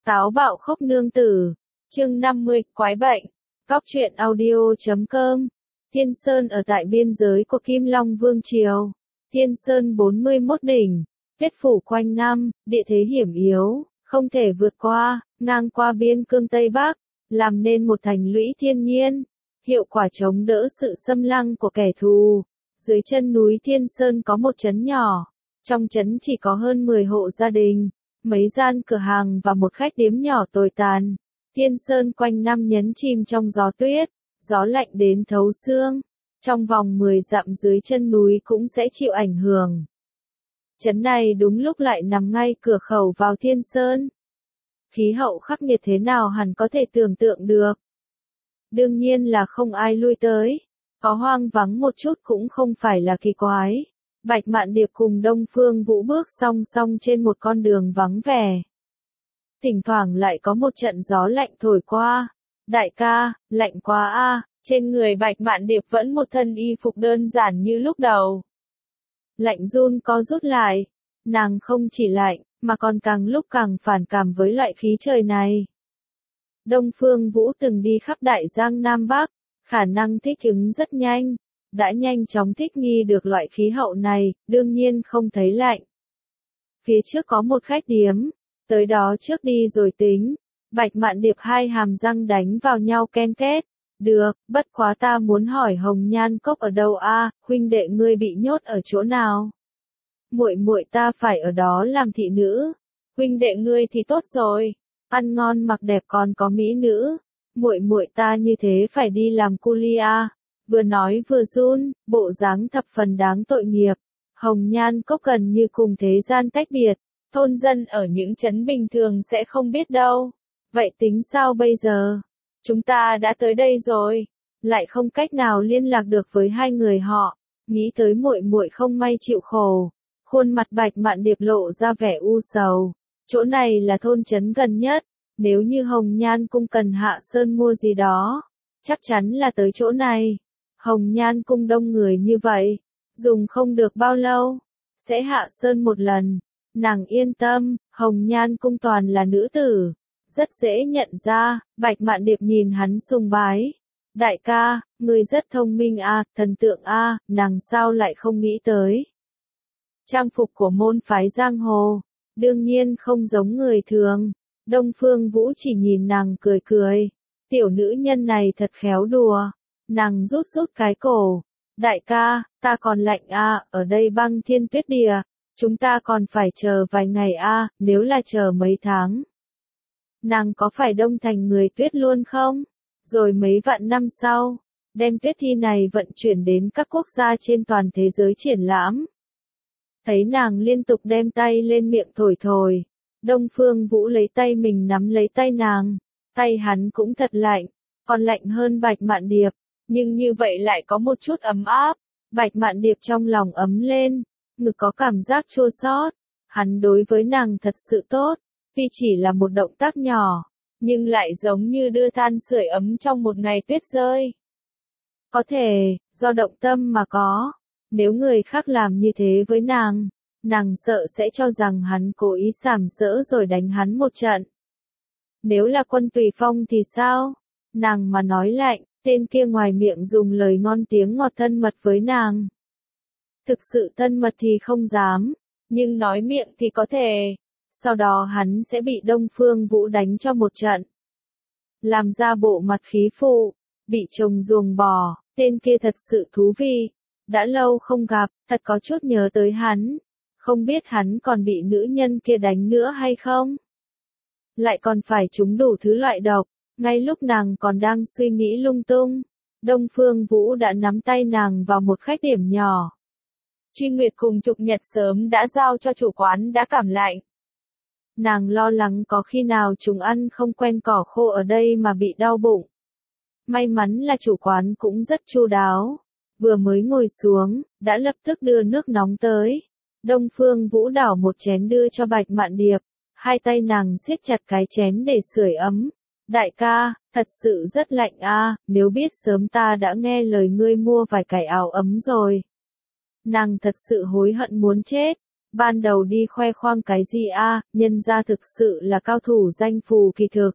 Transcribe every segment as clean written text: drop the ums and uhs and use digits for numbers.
Táo bạo khốc nương tử, chương 50, quái bệnh, Cóc truyện audio.com. Thiên Sơn ở tại biên giới của Kim Long Vương Triều. Thiên Sơn 41 đỉnh, huyết phủ quanh năm, địa thế hiểm yếu, không thể vượt qua, ngang qua biên cương Tây Bắc, làm nên một thành lũy thiên nhiên, hiệu quả chống đỡ sự xâm lăng của kẻ thù. Dưới chân núi Thiên Sơn có một trấn nhỏ, trong trấn chỉ có hơn 10 hộ gia đình, mấy gian cửa hàng và một khách điếm nhỏ tồi tàn. Thiên Sơn quanh năm nhấn chìm trong gió tuyết, gió lạnh đến thấu xương. Trong vòng 10 dặm dưới chân núi cũng sẽ chịu ảnh hưởng. Trấn này đúng lúc lại nằm ngay cửa khẩu vào Thiên Sơn. Khí hậu khắc nghiệt thế nào hẳn có thể tưởng tượng được. Đương nhiên là không ai lui tới. Có hoang vắng một chút cũng không phải là kỳ quái. Bạch Mạn Điệp cùng Đông Phương Vũ bước song song trên một con đường vắng vẻ. Thỉnh thoảng lại có một trận gió lạnh thổi qua. Đại ca, lạnh quá a. Trên người Bạch Mạn Điệp vẫn một thân y phục đơn giản như lúc đầu. Lạnh run co rút lại. Nàng không chỉ lạnh, mà còn càng lúc càng phản cảm với loại khí trời này. Đông Phương Vũ từng đi khắp Đại Giang Nam Bắc, khả năng thích ứng rất nhanh. Đã nhanh chóng thích nghi được loại khí hậu này, đương nhiên không thấy lạnh. Phía trước có một khách điếm, tới đó trước đi rồi tính. Bạch Mạn Điệp hai hàm răng đánh vào nhau ken két. Được, bất quá ta muốn hỏi Hồng Nhan Cốc ở đâu a, huynh đệ ngươi bị nhốt ở chỗ nào? Muội muội ta phải ở đó làm thị nữ. Huynh đệ ngươi thì tốt rồi, ăn ngon mặc đẹp còn có mỹ nữ. Muội muội ta như thế phải đi làm cu li a. Vừa nói vừa run, bộ dáng thập phần đáng tội nghiệp. Hồng Nhan Cốc gần như cùng thế gian tách biệt, thôn dân ở những trấn bình thường sẽ không biết đâu. Vậy tính sao bây giờ? Chúng ta đã tới đây rồi, lại không cách nào liên lạc được với hai người họ. Nghĩ tới muội muội không may chịu khổ, khuôn mặt Bạch Mạn Điệp lộ ra vẻ u sầu. Chỗ này là thôn trấn gần nhất, nếu như Hồng Nhan Cung cần hạ sơn mua gì đó, chắc chắn là tới chỗ này. Hồng Nhan Cung đông người như vậy, dùng không được bao lâu, sẽ hạ sơn một lần. Nàng yên tâm, Hồng Nhan Cung toàn là nữ tử, rất dễ nhận ra. Bạch Mạn Điệp nhìn hắn sùng bái. Đại ca, ngươi rất thông minh a, thần tượng a, nàng sao lại không nghĩ tới. Trang phục của môn phái giang hồ, đương nhiên không giống người thường. Đông Phương Vũ chỉ nhìn nàng cười cười. Tiểu nữ nhân này thật khéo đùa. Nàng rút cái cổ. Đại ca, ta còn lạnh a, ở đây băng thiên tuyết địa, chúng ta còn phải chờ vài ngày a, nếu là chờ mấy tháng. Nàng có phải đông thành người tuyết luôn không? Rồi mấy vạn năm sau, đem tuyết thi này vận chuyển đến các quốc gia trên toàn thế giới triển lãm. Thấy nàng liên tục đem tay lên miệng thổi thổi, Đông Phương Vũ lấy tay mình nắm lấy tay nàng, tay hắn cũng thật lạnh, còn lạnh hơn Bạch Mạn Điệp, nhưng như vậy lại có một chút ấm áp. Bạch Mạn Điệp trong lòng ấm lên, ngực có cảm giác chua xót. Hắn đối với nàng thật sự tốt, tuy chỉ là một động tác nhỏ, nhưng lại giống như đưa than sưởi ấm trong một ngày tuyết rơi. Có thể, do động tâm mà có, nếu người khác làm như thế với nàng sợ sẽ cho rằng hắn cố ý sàm sỡ rồi đánh hắn một trận. Nếu là Quân Tùy Phong thì sao? Nàng mà nói lạnh, tên kia ngoài miệng dùng lời ngon tiếng ngọt thân mật với nàng. Thực sự thân mật thì không dám, nhưng nói miệng thì có thể. Sau đó hắn sẽ bị Đông Phương Vũ đánh cho một trận. Làm ra bộ mặt khí phụ, bị chồng ruồng bỏ, tên kia thật sự thú vị. Đã lâu không gặp, thật có chút nhớ tới hắn. Không biết hắn còn bị nữ nhân kia đánh nữa hay không? Lại còn phải trúng đủ thứ loại độc. Ngay lúc nàng còn đang suy nghĩ lung tung, Đông Phương Vũ đã nắm tay nàng vào một khách điểm nhỏ. Truy Nguyệt cùng Trục Nhật sớm đã giao cho chủ quán đã cảm lạnh. Nàng lo lắng có khi nào chúng ăn không quen cỏ khô ở đây mà bị đau bụng. May mắn là chủ quán cũng rất chu đáo. Vừa mới ngồi xuống, đã lập tức đưa nước nóng tới. Đông Phương Vũ đảo một chén đưa cho Bạch Mạn Điệp. Hai tay nàng siết chặt cái chén để sưởi ấm. Đại ca, thật sự rất lạnh a, nếu biết sớm ta đã nghe lời ngươi mua vài cái áo ấm rồi. Nàng thật sự hối hận muốn chết. ban đầu đi khoe khoang cái gì a, nhân ra thực sự là cao thủ danh phù kỳ thực.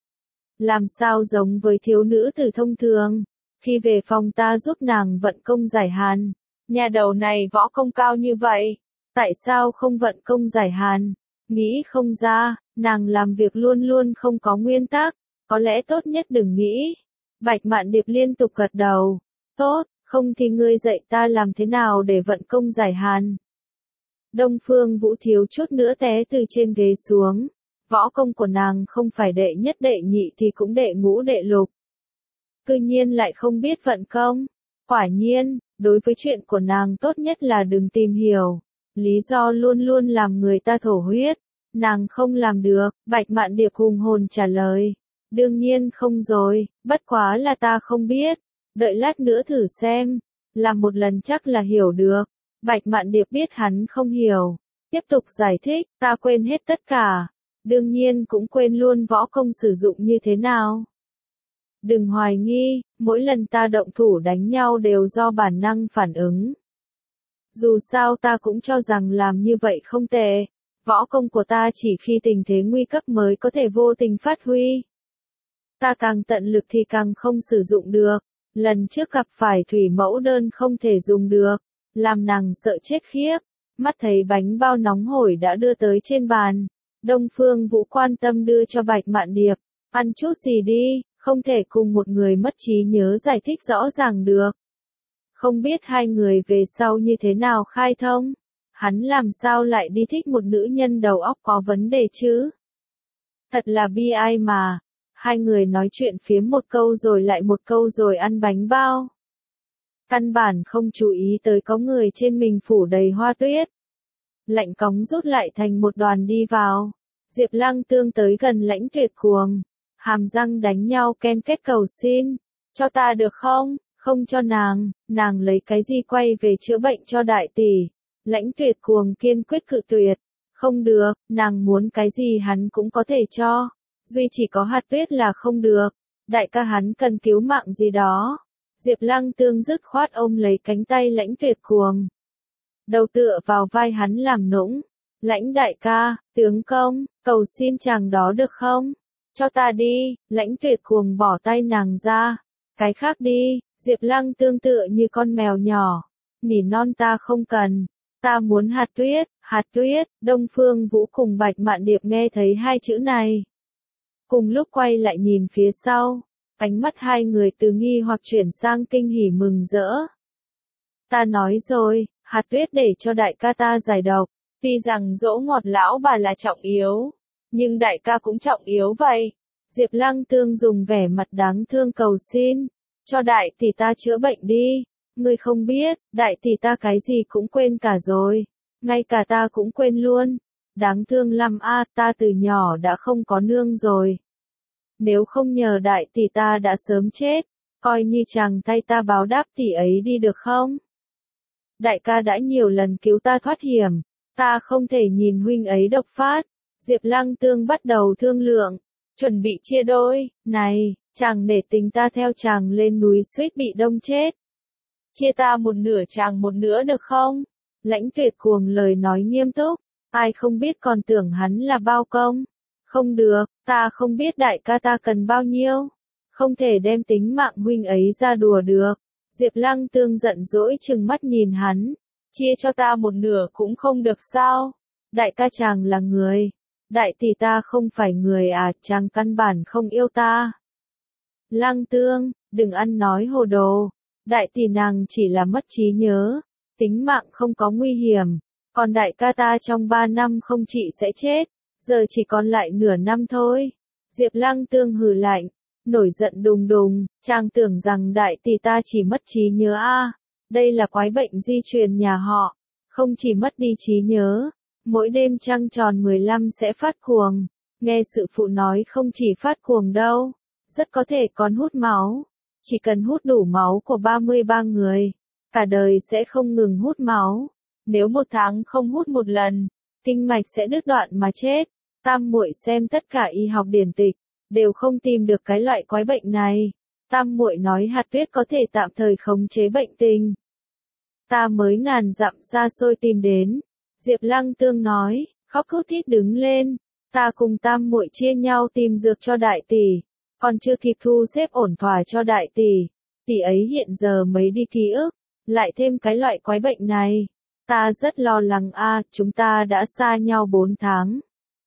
Làm sao giống với thiếu nữ tử thông thường, khi về phòng ta giúp nàng vận công giải hàn. Nhà đầu này võ công cao như vậy, tại sao không vận công giải hàn? Nghĩ không ra, nàng làm việc luôn luôn không có nguyên tắc, có lẽ tốt nhất đừng nghĩ. Bạch Mạn Điệp liên tục gật đầu, tốt, không thì ngươi dạy ta làm thế nào để vận công giải hàn. Đông Phương Vũ thiếu chút nữa té từ trên ghế xuống, võ công của nàng không phải đệ nhất đệ nhị thì cũng đệ ngũ đệ lục. Cư nhiên lại không biết vận công, quả nhiên, đối với chuyện của nàng tốt nhất là đừng tìm hiểu, lý do luôn luôn làm người ta thổ huyết, nàng không làm được, Bạch Mạn Điệp hùng hồn trả lời, đương nhiên không rồi, bất quá là ta không biết, đợi lát nữa thử xem, làm một lần chắc là hiểu được. Bạch Mạn Điệp biết hắn không hiểu, tiếp tục giải thích, ta quên hết tất cả, đương nhiên cũng quên luôn võ công sử dụng như thế nào. Đừng hoài nghi, mỗi lần ta động thủ đánh nhau đều do bản năng phản ứng. Dù sao ta cũng cho rằng làm như vậy không tệ, võ công của ta chỉ khi tình thế nguy cấp mới có thể vô tình phát huy. Ta càng tận lực thì càng không sử dụng được, lần trước gặp phải thủy mẫu đơn không thể dùng được, làm nàng sợ chết khiếp, mắt thấy bánh bao nóng hổi đã đưa tới trên bàn. Đông Phương Vũ quan tâm đưa cho Bạch Mạn Điệp, ăn chút gì đi, không thể cùng một người mất trí nhớ giải thích rõ ràng được. Không biết hai người về sau như thế nào khai thông, hắn làm sao lại đi thích một nữ nhân đầu óc có vấn đề chứ? Thật là bi ai mà, hai người nói chuyện phiếm một câu rồi lại một câu rồi ăn bánh bao. Căn bản không chú ý tới có người trên mình phủ đầy hoa tuyết. Lạnh cóng rút lại thành một đoàn đi vào. Diệp Lăng Tương tới gần Lãnh Tuyệt Cuồng, hàm răng đánh nhau ken kết cầu xin. Cho ta được không? Không cho nàng lấy cái gì quay về chữa bệnh cho đại tỷ. Lãnh Tuyệt Cuồng kiên quyết cự tuyệt. Không được, nàng muốn cái gì hắn cũng có thể cho. Duy chỉ có hạt tuyết là không được. Đại ca hắn cần cứu mạng gì đó. Diệp Lăng Tương dứt khoát ôm lấy cánh tay Lãnh Tuyệt Cuồng. Đầu tựa vào vai hắn làm nũng. Lãnh đại ca, tướng công, cầu xin chàng đó được không? Cho ta đi, Lãnh Tuyệt Cuồng bỏ tay nàng ra. Cái khác đi, Diệp Lăng Tương tựa như con mèo nhỏ. Nỉ non ta không cần. Ta muốn hạt tuyết, Đông Phương Vũ cùng Bạch Mạn Điệp nghe thấy hai chữ này. Cùng lúc quay lại nhìn phía sau. Ánh mắt hai người từ nghi hoặc chuyển sang kinh hỉ mừng rỡ. Ta nói rồi, hạt tuyết để cho đại ca ta giải độc, tuy rằng dỗ ngọt lão bà là trọng yếu, nhưng đại ca cũng trọng yếu vậy. Diệp Lăng Tương dùng vẻ mặt đáng thương cầu xin, cho đại tỷ ta chữa bệnh đi, ngươi không biết, đại tỷ ta cái gì cũng quên cả rồi, ngay cả ta cũng quên luôn, đáng thương lắm a, ta từ nhỏ đã không có nương rồi. Nếu không nhờ đại tỷ ta đã sớm chết, coi như chàng thay ta báo đáp tỷ ấy đi được không? Đại ca đã nhiều lần cứu ta thoát hiểm, ta không thể nhìn huynh ấy độc phát. Diệp Lăng Tương bắt đầu thương lượng, chuẩn bị chia đôi, này, chàng nể tình ta theo chàng lên núi suýt bị đông chết. Chia ta một nửa chàng một nửa được không? Lãnh Tuyệt Cuồng lời nói nghiêm túc, ai không biết còn tưởng hắn là bao công. Không được, ta không biết đại ca ta cần bao nhiêu. Không thể đem tính mạng huynh ấy ra đùa được. Diệp Lăng Tương giận dỗi trừng mắt nhìn hắn. Chia cho ta một nửa cũng không được sao? Đại ca chàng là người. Đại tỷ ta không phải người à, chàng căn bản không yêu ta. Lăng Tương, đừng ăn nói hồ đồ. Đại tỷ nàng chỉ là mất trí nhớ. Tính mạng không có nguy hiểm. Còn đại ca ta trong 3 năm không chị sẽ chết. Giờ chỉ còn lại nửa năm thôi. Diệp Lăng Tương hừ lạnh, nổi giận đùng đùng, chàng tưởng rằng đại tỷ ta chỉ mất trí nhớ a? Đây là quái bệnh di truyền nhà họ, không chỉ mất đi trí nhớ, mỗi đêm trăng tròn 15 sẽ phát cuồng. Nghe sự phụ nói không chỉ phát cuồng đâu, rất có thể còn hút máu. Chỉ cần hút đủ máu của 33 người, cả đời sẽ không ngừng hút máu. Nếu một tháng không hút một lần, kinh mạch sẽ đứt đoạn mà chết. Tam muội xem tất cả y học điển tịch, đều không tìm được cái loại quái bệnh này. Tam muội nói hạt tuyết có thể tạm thời khống chế bệnh tình. Ta mới ngàn dặm xa xôi tìm đến, Diệp Lăng Tương nói, khóc thút thít đứng lên. Ta cùng tam muội chia nhau tìm dược cho đại tỷ. Còn chưa kịp thu xếp ổn thỏa cho đại tỷ. Tỷ ấy hiện giờ mới đi ký ức. Lại thêm cái loại quái bệnh này. Ta rất lo lắng chúng ta đã xa nhau 4 tháng.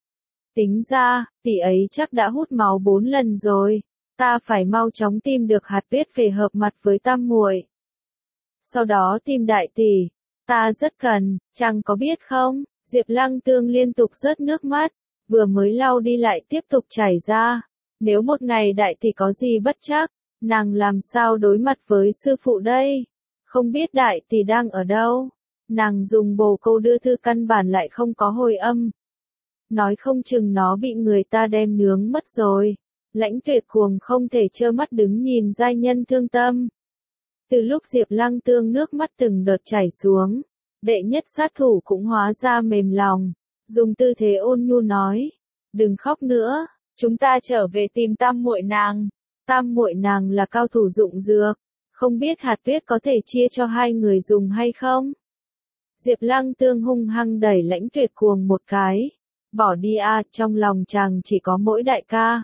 Tính ra, tỷ ấy chắc đã hút máu 4 lần rồi. Ta phải mau chóng tìm được hạt tuyết về hợp mặt với tam muội. Sau đó tìm đại tỷ. Ta rất cần, chàng có biết không? Diệp Lăng Tương liên tục rớt nước mắt. Vừa mới lau đi lại tiếp tục chảy ra. Nếu một ngày đại tỷ có gì bất trắc, nàng làm sao đối mặt với sư phụ đây? Không biết đại tỷ đang ở đâu? Nàng dùng bồ câu đưa thư căn bản lại không có hồi âm. Nói không chừng nó bị người ta đem nướng mất rồi. Lãnh Tuyệt cuồng không thể trơ mắt đứng nhìn giai nhân thương tâm. Từ lúc Diệp Lăng Tương nước mắt từng đợt chảy xuống, đệ nhất sát thủ cũng hóa ra mềm lòng, dùng tư thế ôn nhu nói, đừng khóc nữa, chúng ta trở về tìm tam muội nàng. Tam muội nàng là cao thủ dụng dược, không biết hạt tuyết có thể chia cho hai người dùng hay không? Diệp Lăng Tương hung hăng đẩy Lãnh Tuyệt cuồng một cái, bỏ đi trong lòng chàng chỉ có mỗi đại ca.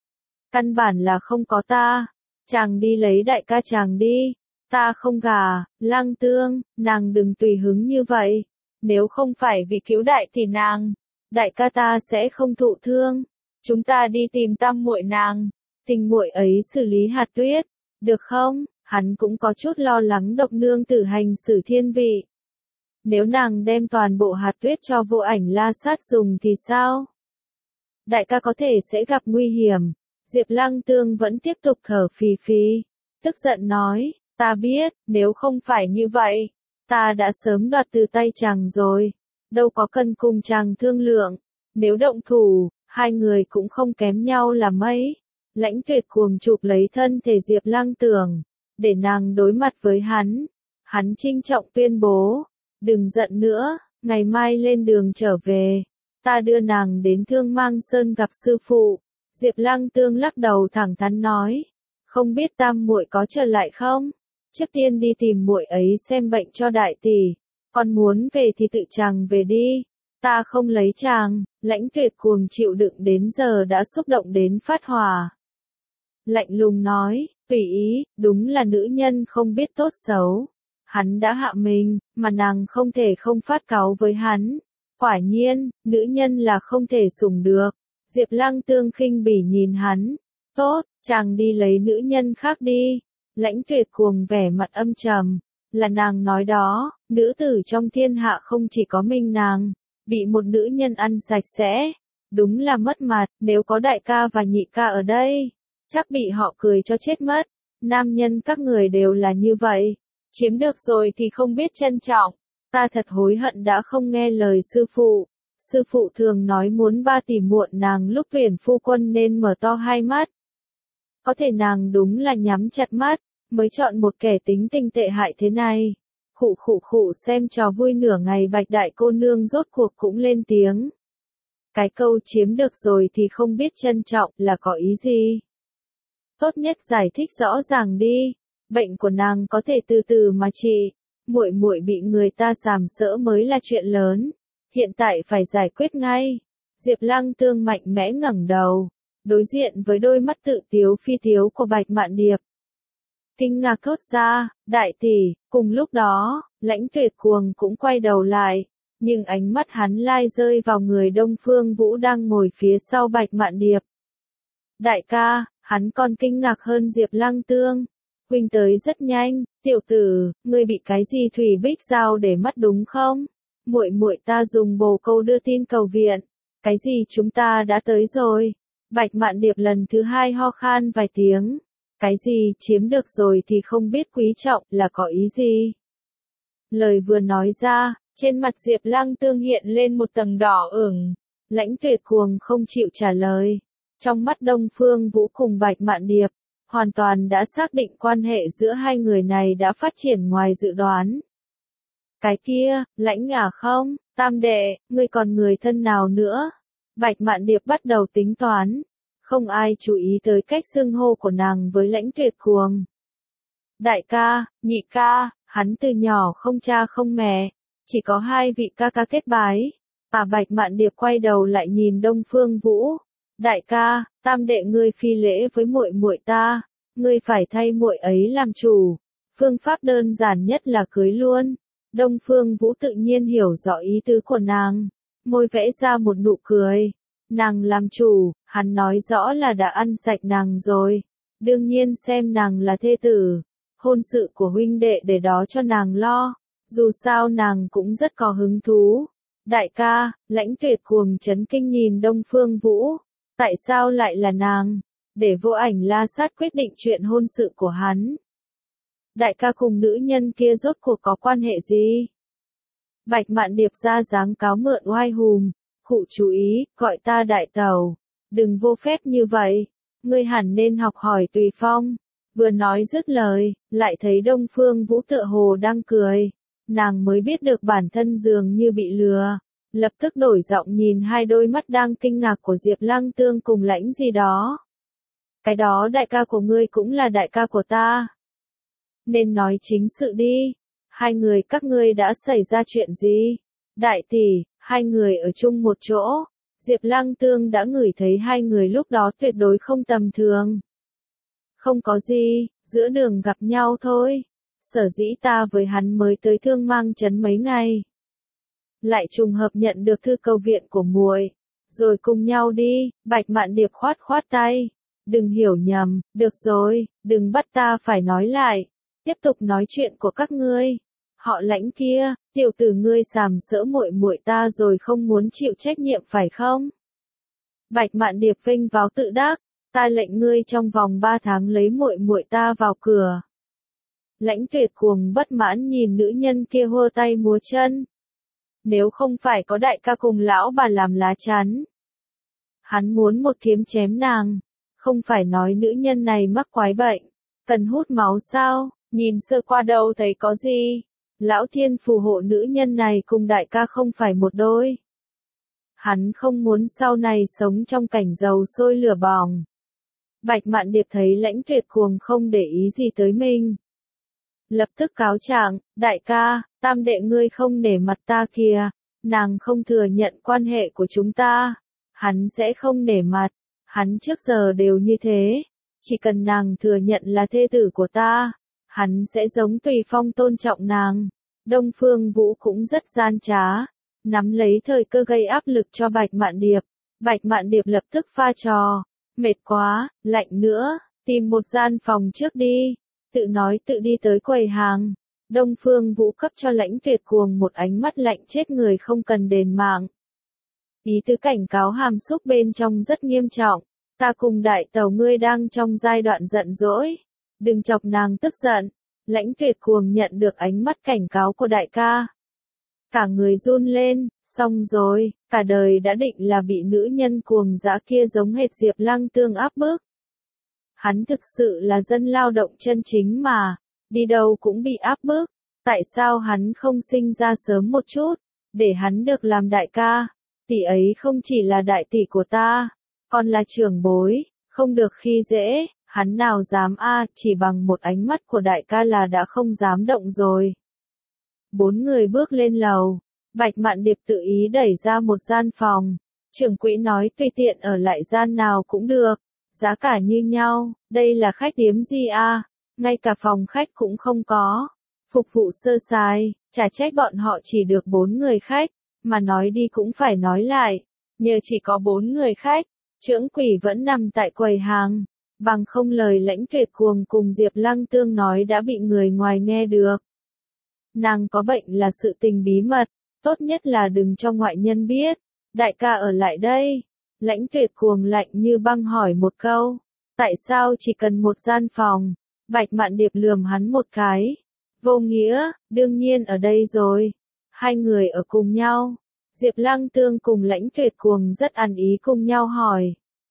Căn bản là không có ta, chàng đi lấy đại ca chàng đi. Ta không gả, Lăng Tương, nàng đừng tùy hứng như vậy. Nếu không phải vì cứu đại thì nàng, đại ca ta sẽ không thụ thương. Chúng ta đi tìm tam muội nàng, tình muội ấy xử lý hạt tuyết, được không? Hắn cũng có chút lo lắng độc nương tử hành xử thiên vị. Nếu nàng đem toàn bộ hạt tuyết cho Vô Ảnh La Sát dùng thì sao? Đại ca có thể sẽ gặp nguy hiểm. Diệp Lăng Tương vẫn tiếp tục thở phì phì, tức giận nói. Ta biết, nếu không phải như vậy, ta đã sớm đoạt từ tay chàng rồi, đâu có cần cùng chàng thương lượng, nếu động thủ, hai người cũng không kém nhau là mấy. Lãnh Tuyệt cuồng chụp lấy thân thể Diệp Lăng Tương, để nàng đối mặt với hắn. Hắn trinh trọng tuyên bố, đừng giận nữa, ngày mai lên đường trở về, ta đưa nàng đến Thương Mang Sơn gặp sư phụ. Diệp Lăng Tương lắc đầu thẳng thắn nói, không biết tam muội có trở lại không? Trước tiên đi tìm muội ấy xem bệnh cho đại tỷ, còn muốn về thì tự chàng về đi, ta không lấy chàng. Lãnh Tuyệt cuồng chịu đựng đến giờ đã xúc động đến phát hỏa. Lạnh lùng nói, tùy ý, đúng là nữ nhân không biết tốt xấu. Hắn đã hạ mình, mà nàng không thể không phát cáu với hắn. Quả nhiên, nữ nhân là không thể sủng được. Diệp Lăng Tương khinh bỉ nhìn hắn, tốt, chàng đi lấy nữ nhân khác đi. Lãnh Tuyệt cuồng vẻ mặt âm trầm, là nàng nói đó, nữ tử trong thiên hạ không chỉ có mình nàng, bị một nữ nhân ăn sạch sẽ, đúng là mất mặt. Nếu có đại ca và nhị ca ở đây, chắc bị họ cười cho chết mất. Nam nhân các người đều là như vậy, chiếm được rồi thì không biết trân trọng. Ta thật hối hận đã không nghe lời sư phụ. Sư phụ thường nói muốn 3 tỷ muộn nàng lúc tuyển phu quân nên mở to hai mắt. Có thể nàng đúng là nhắm chặt mắt, mới chọn một kẻ tính tình tệ hại thế này. Khụ khụ khụ, xem trò vui nửa ngày Bạch đại cô nương rốt cuộc cũng lên tiếng. Cái câu chiếm được rồi thì không biết trân trọng là có ý gì? Tốt nhất giải thích rõ ràng đi, bệnh của nàng có thể từ từ mà trị, muội muội bị người ta sàm sỡ mới là chuyện lớn, hiện tại phải giải quyết ngay. Diệp Lăng Tương mạnh mẽ ngẩng đầu, đối diện với đôi mắt tự tiếu phi tiếu của Bạch Mạn Điệp. Kinh ngạc thốt ra, đại tỷ. Cùng lúc đó, Lãnh Tuyệt cuồng cũng quay đầu lại, nhưng ánh mắt hắn lai rơi vào người Đông Phương Vũ đang ngồi phía sau Bạch Mạn Điệp. Đại ca, hắn còn kinh ngạc hơn Diệp Lăng Tương. Huynh tới rất nhanh, tiểu tử, ngươi bị cái gì Thủy Bích giao để mắt đúng không? Muội muội ta dùng bồ câu đưa tin cầu viện. Cái gì chúng ta đã tới rồi? Bạch Mạn Điệp lần thứ hai ho khan vài tiếng. Cái gì chiếm được rồi thì không biết quý trọng là có ý gì? Lời vừa nói ra, trên mặt Diệp Lăng Tương hiện lên một tầng đỏ ửng. Lãnh Tuyệt cuồng không chịu trả lời. Trong mắt Đông Phương Vũ cùng Bạch Mạn Điệp, hoàn toàn đã xác định quan hệ giữa hai người này đã phát triển ngoài dự đoán. Cái kia, Lãnh không, tam đệ, ngươi còn người thân nào nữa? Bạch Mạn Điệp bắt đầu tính toán. Không ai chú ý tới cách xưng hô của nàng với Lãnh Tuyệt cuồng. Đại ca, nhị ca, hắn từ nhỏ không cha không mẹ, Chỉ có hai vị ca ca kết bái. Bạch Mạn Điệp quay đầu lại nhìn Đông Phương Vũ. Đại ca, tam đệ ngươi phi lễ với muội muội ta, ngươi phải thay muội ấy làm chủ. Phương pháp đơn giản nhất là cưới luôn. Đông Phương Vũ tự nhiên hiểu rõ ý tứ của nàng, môi vẽ ra một nụ cười. Nàng làm chủ, hắn nói rõ là đã ăn sạch nàng rồi. Đương nhiên xem nàng là thê tử. Hôn sự của huynh đệ để đó cho nàng lo. Dù sao nàng cũng rất có hứng thú. Đại ca, Lãnh Tuyệt cuồng chấn kinh nhìn Đông Phương Vũ. Tại sao lại là nàng? Để Vô Ảnh La Sát quyết định chuyện hôn sự của hắn. Đại ca cùng nữ nhân kia rốt cuộc có quan hệ gì? Bạch Mạn Điệp ra dáng cáo mượn oai hùm. Khụ chú ý, gọi ta đại tẩu. Đừng vô phép như vậy. Ngươi hẳn nên học hỏi Tùy Phong. Vừa nói dứt lời, lại thấy Đông Phương Vũ tựa hồ đang cười. Nàng mới biết được bản thân dường như bị lừa. Lập tức đổi giọng nhìn hai đôi mắt đang kinh ngạc của Diệp Lăng Tương cùng Lãnh gì đó. Cái đó đại ca của ngươi cũng là đại ca của ta. Nên nói chính sự đi. Hai người các ngươi đã xảy ra chuyện gì? Đại tỷ, hai người ở chung một chỗ. Diệp Lăng Tương đã ngửi thấy hai người lúc đó tuyệt đối không tầm thường. Không có gì, giữa đường gặp nhau thôi. Sở dĩ ta với hắn mới tới Thương Mang Trấn mấy ngày. Lại trùng hợp nhận được thư cầu viện của muội, rồi cùng nhau đi. Bạch Mạn Điệp khoát khoát tay. Đừng hiểu nhầm, được rồi, đừng bắt ta phải nói lại. Tiếp tục nói chuyện của các ngươi. Họ Lãnh kia, tiểu tử ngươi sàm sỡ muội muội ta rồi không muốn chịu trách nhiệm phải không? Bạch Mạn Điệp vênh váo tự đắc, ta lệnh ngươi trong vòng 3 tháng lấy muội muội ta vào cửa. Lãnh Tuyệt cuồng bất mãn nhìn nữ nhân kia hô tay múa chân. Nếu không phải có đại ca cùng lão bà làm lá chắn, hắn muốn một kiếm chém nàng. Không phải nói nữ nhân này mắc quái bệnh, cần hút máu sao? Nhìn sơ qua đâu thấy có gì. Lão thiên phù hộ nữ nhân này cùng đại ca không phải một đôi. Hắn không muốn sau này sống trong cảnh dầu sôi lửa bỏng. Bạch Mạn Điệp thấy Lãnh Tuyệt cuồng không để ý gì tới mình. Lập tức cáo trạng, đại ca, tam đệ ngươi không nể mặt ta kìa, nàng không thừa nhận quan hệ của chúng ta. Hắn sẽ không nể mặt, hắn trước giờ đều như thế. Chỉ cần nàng thừa nhận là thê tử của ta, hắn sẽ giống Tùy Phong tôn trọng nàng. Đông Phương Vũ cũng rất gian trá, nắm lấy thời cơ gây áp lực cho Bạch Mạn Điệp. Bạch Mạn Điệp lập tức pha trò, mệt quá, lạnh nữa, tìm một gian phòng trước đi. Tự nói tự đi tới quầy hàng. Đông Phương Vũ cấp cho Lãnh Tuyệt cuồng một ánh mắt lạnh chết người không cần đền mạng. Ý tứ cảnh cáo hàm xúc bên trong rất nghiêm trọng. Ta cùng đại tẩu ngươi đang trong giai đoạn giận dỗi. Đừng chọc nàng tức giận. Lãnh Tuyệt cuồng nhận được ánh mắt cảnh cáo của đại ca. Cả người run lên, xong rồi, cả đời đã định là bị nữ nhân cuồng dã kia giống hệt Diệp Lăng Tương áp bức. Hắn thực sự là dân lao động chân chính mà, đi đâu cũng bị áp bức. Tại sao hắn không sinh ra sớm một chút, để hắn được làm đại ca? Tỷ ấy không chỉ là đại tỷ của ta, còn là trưởng bối, không được khi dễ. Hắn nào dám chỉ bằng một ánh mắt của đại ca là đã không dám động rồi. 4 người bước lên lầu, Bạch Mạn Điệp tự ý đẩy ra một gian phòng. Trưởng quỹ nói tùy tiện ở lại gian nào cũng được, giá cả như nhau. Đây là khách điếm gì ngay cả phòng khách cũng không có. Phục vụ sơ sài, chả trách bọn họ chỉ được 4 người khách, mà nói đi cũng phải nói lại. Nhờ chỉ có 4 người khách, trưởng quỷ vẫn nằm tại quầy hàng. Bằng không lời Lãnh Tuyệt cuồng cùng Diệp Lăng Tương nói đã bị người ngoài nghe được. Nàng có bệnh là sự tình bí mật, tốt nhất là đừng cho ngoại nhân biết. Đại ca ở lại đây. Lãnh Tuyệt cuồng lạnh như băng hỏi một câu. Tại sao chỉ cần một gian phòng? Bạch Mạn Điệp lườm hắn một cái. Vô nghĩa, đương nhiên ở đây rồi. Hai người ở cùng nhau. Diệp Lăng Tương cùng Lãnh Tuyệt cuồng rất ăn ý cùng nhau hỏi.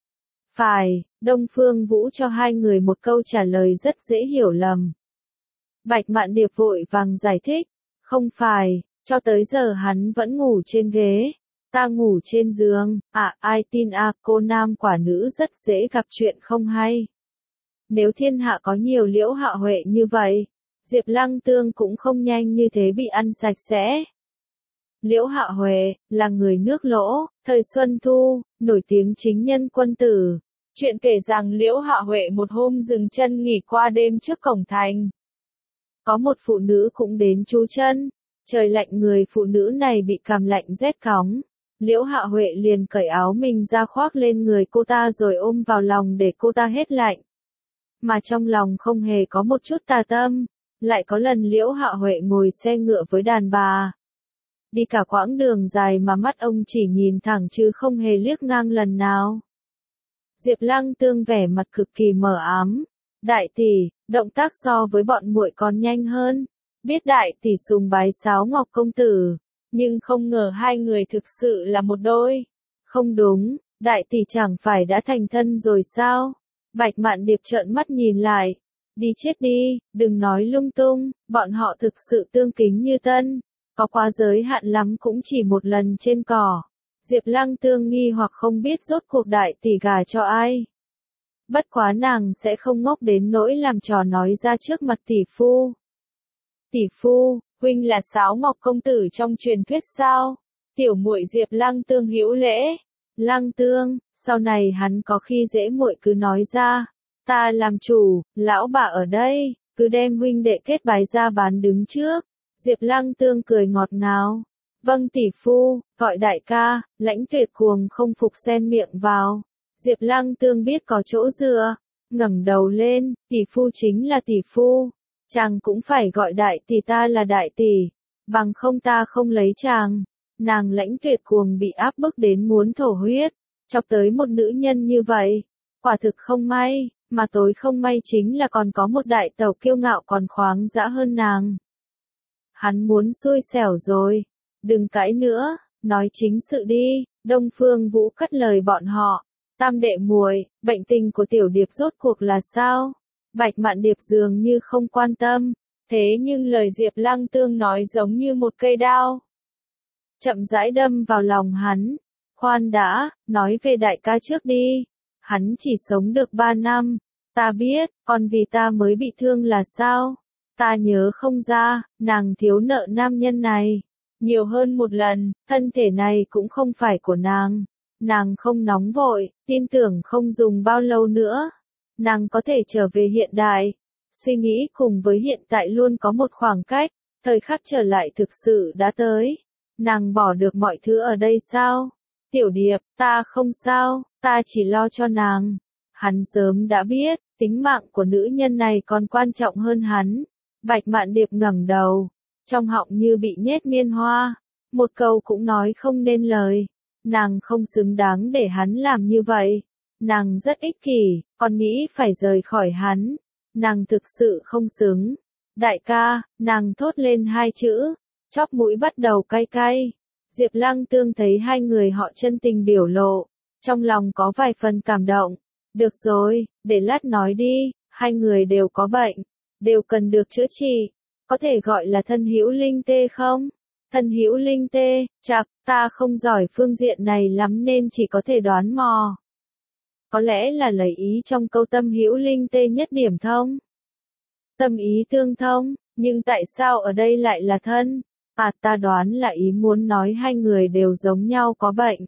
Phải, Đông Phương Vũ cho hai người một câu trả lời rất dễ hiểu lầm. Bạch Mạn Điệp vội vàng giải thích. Không phải, cho tới giờ hắn vẫn ngủ trên ghế. Ta ngủ trên giường. Ai tin cô nam quả nữ rất dễ gặp chuyện không hay. Nếu thiên hạ có nhiều Liễu Hạ Huệ như vậy, Diệp Lăng Tương cũng không nhanh như thế bị ăn sạch sẽ. Liễu Hạ Huệ, là người nước Lỗ, thời Xuân Thu, nổi tiếng chính nhân quân tử. Chuyện kể rằng Liễu Hạ Huệ một hôm dừng chân nghỉ qua đêm trước cổng thành. Có một phụ nữ cũng đến trú chân. Trời lạnh người phụ nữ này bị cảm lạnh rét cóng. Liễu Hạ Huệ liền cởi áo mình ra khoác lên người cô ta rồi ôm vào lòng để cô ta hết lạnh. Mà trong lòng không hề có một chút tà tâm. Lại có lần Liễu Hạ Huệ ngồi xe ngựa với đàn bà. Đi cả quãng đường dài mà mắt ông chỉ nhìn thẳng chứ không hề liếc ngang lần nào. Diệp Lăng Tương vẻ mặt cực kỳ mờ ám. Đại tỷ, động tác so với bọn muội còn nhanh hơn. Biết đại tỷ sùng bái Sáo Ngọc công tử, nhưng không ngờ hai người thực sự là một đôi. Không đúng, đại tỷ chẳng phải đã thành thân rồi sao? Bạch Mạn Điệp trợn mắt nhìn lại. Đi chết đi, đừng nói lung tung, bọn họ thực sự tương kính như tân. Có quá giới hạn lắm cũng chỉ một lần trên cỏ. Diệp Lăng Tương nghi hoặc không biết rốt cuộc đại tỷ gả cho ai. Bất quá nàng sẽ không ngốc đến nỗi làm trò nói ra trước mặt tỷ phu. Tỷ phu, huynh là Sáo Ngọc công tử trong truyền thuyết sao? Tiểu muội Diệp Lăng Tương hữu lễ. Lăng Tương, sau này hắn có khi dễ muội cứ nói ra. Ta làm chủ, lão bà ở đây, cứ đem huynh đệ kết bái ra bán đứng trước. Diệp Lăng Tương cười ngọt ngào. Vâng tỷ phu, gọi đại ca. Lãnh Tuyệt cuồng không phục xen miệng vào. Diệp Lăng Tương biết có chỗ dựa, ngẩng đầu lên, tỷ phu chính là tỷ phu, chàng cũng phải gọi đại tỷ ta là đại tỷ, bằng không ta không lấy chàng. Nàng Lãnh Tuyệt cuồng bị áp bức đến muốn thổ huyết, chọc tới một nữ nhân như vậy, quả thực không may, mà tối không may chính là còn có một đại tẩu kiêu ngạo còn khoáng dã hơn nàng. Hắn muốn xui xẻo rồi, đừng cãi nữa, nói chính sự đi. Đông Phương Vũ cất lời bọn họ. Tam đệ muội, bệnh tình của Tiểu Điệp rốt cuộc là sao? Bạch Mạn Điệp dường như không quan tâm, thế nhưng lời Diệp Lăng Tương nói giống như một cây đao. Chậm rãi đâm vào lòng hắn. Khoan đã, nói về đại ca trước đi. Hắn chỉ sống được 3 năm. Ta biết, còn vì ta mới bị thương là sao? Ta nhớ không ra, nàng thiếu nợ nam nhân này. Nhiều hơn một lần, thân thể này cũng không phải của nàng. Nàng không nóng vội, tin tưởng không dùng bao lâu nữa. Nàng có thể trở về hiện đại. Suy nghĩ cùng với hiện tại luôn có một khoảng cách, thời khắc trở lại thực sự đã tới. Nàng bỏ được mọi thứ ở đây sao? Tiểu Điệp, ta không sao, ta chỉ lo cho nàng. Hắn sớm đã biết, tính mạng của nữ nhân này còn quan trọng hơn hắn. Bạch Mạn Điệp ngẩng đầu, trong họng như bị nhét miên hoa. Một câu cũng nói không nên lời. Nàng không xứng đáng để hắn làm như vậy. Nàng rất ích kỷ, còn nghĩ phải rời khỏi hắn. Nàng thực sự không xứng. Đại ca, nàng thốt lên 2 chữ. Chóp mũi bắt đầu cay cay. Diệp Lăng Tương thấy hai người họ chân tình biểu lộ. Trong lòng có vài phần cảm động. Được rồi, để lát nói đi. Hai người đều có bệnh. Đều cần được chữa trị. Có thể gọi là thân hữu linh tê không? Thân hữu linh tê, chạc, ta không giỏi phương diện này lắm nên chỉ có thể đoán mò. Có lẽ là lấy ý trong câu tâm hữu linh tê nhất điểm thông. Tâm ý tương thông, nhưng tại sao ở đây lại là thân? Ta đoán là ý muốn nói hai người đều giống nhau có bệnh.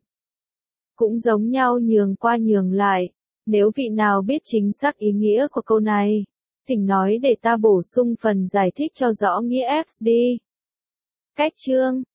Cũng giống nhau nhường qua nhường lại. Nếu vị nào biết chính xác ý nghĩa của câu này, thỉnh nói để ta bổ sung phần giải thích cho rõ nghĩa X đi. Cách chương